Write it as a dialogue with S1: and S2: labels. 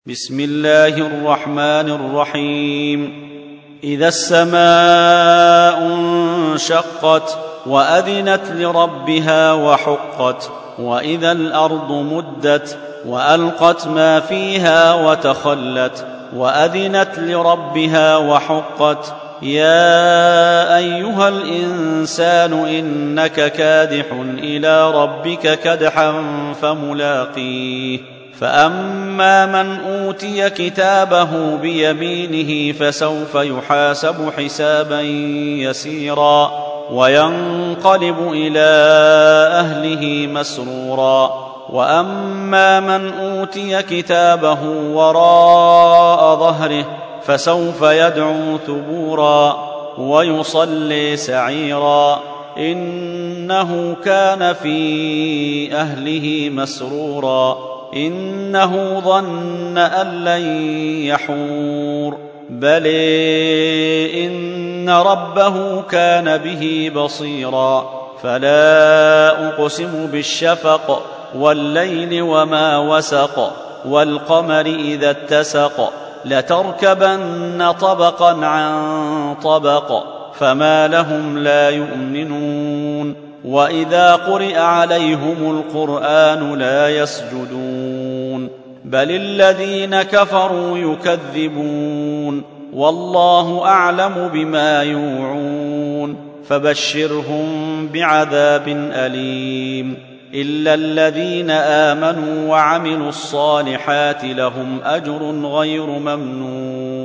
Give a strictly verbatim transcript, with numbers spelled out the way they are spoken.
S1: بسم الله الرحمن الرحيم إذا السماء انشقت وأذنت لربها وحقت وإذا الأرض مدت وألقت ما فيها وتخلت وأذنت لربها وحقت يا أيها الإنسان إنك كادح إلى ربك كدحا فملاقيه فأما من أوتي كتابه بيمينه فسوف يحاسب حسابا يسيرا وينقلب إلى أهله مسرورا وأما من أوتي كتابه وراء ظهره فسوف يدعو ثبورا ويصلي سعيرا إنه كان في أهله مسرورا إنه ظن أن لن يحور بل إن ربه كان به بصيرا فلا أقسم بالشفق والليل وما وسق والقمر إذا اتسق لتركبن طبقا عن طبق فما لهم لا يؤمنون وإذا قرئ عليهم القرآن لا يسجدون بل الذين كفروا يكذبون والله أعلم بما يوعون فبشرهم بعذاب أليم إلا الذين آمنوا وعملوا الصالحات لهم أجر غير ممنون